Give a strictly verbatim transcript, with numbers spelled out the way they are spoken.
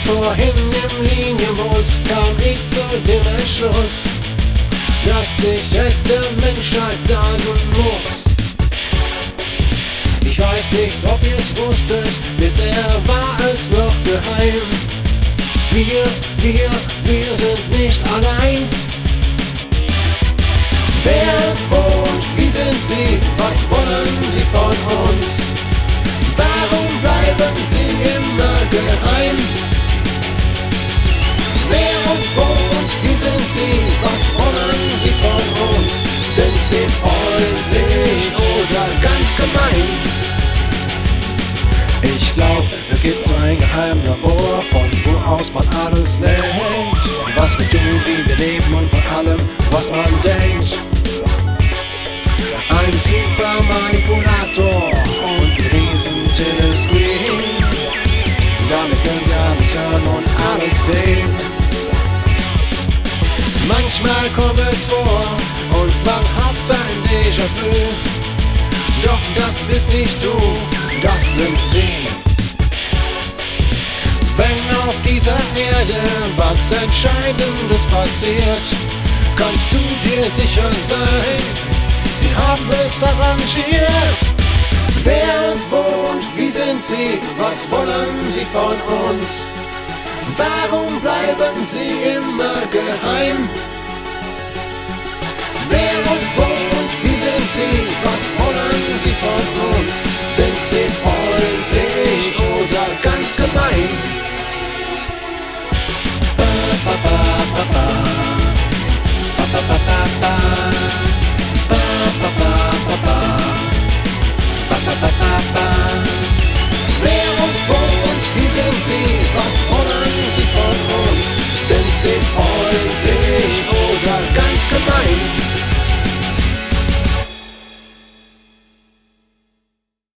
Vorhin im Linienbus kam ich zu dem Entschluss, dass ich es der Menschheit sagen muss. Ich weiß nicht, ob ihr es wusstet, bisher war es noch geheim. Wir, wir, wir sind nicht allein. Wer, wo und wie sind sie? Was wollen sie von uns? Warum bleiben sie immer geheim? Wer und wo und wie sind sie? Was wollen sie von uns? Sind sie freundlich oder ganz gemein? Ich glaub, es gibt so ein Geheimlabor, von wo aus man alles lenkt. Was wir tun, wie wir leben und vor allem, was man denkt. Ein Supermanipulator und ein riesen Telescreen. Damit können sie alles hören und alles sehen. Manchmal kommt es vor und man hat ein Déjà-vu. Doch das bist nicht du, das sind sie. Wenn auf dieser Erde was Entscheidendes passiert, kannst du dir sicher sein, sie haben es arrangiert. Wer und wo und wie sind sie? Was wollen sie von uns? Warum bleiben sie immer geheim? Wer und wo und wie sind sie? Was wollen sie von uns? Sind sie freundlich oder ganz gemein? Ba, ba, ba, ba, ba. Ba, ba, ba, ba, ba. Ba, ba, ba, ba, ba. Ba, ba, ba, ba, ba. Wer und wo und wie sind sie? Was wollen sie von uns? Sind sie freundlich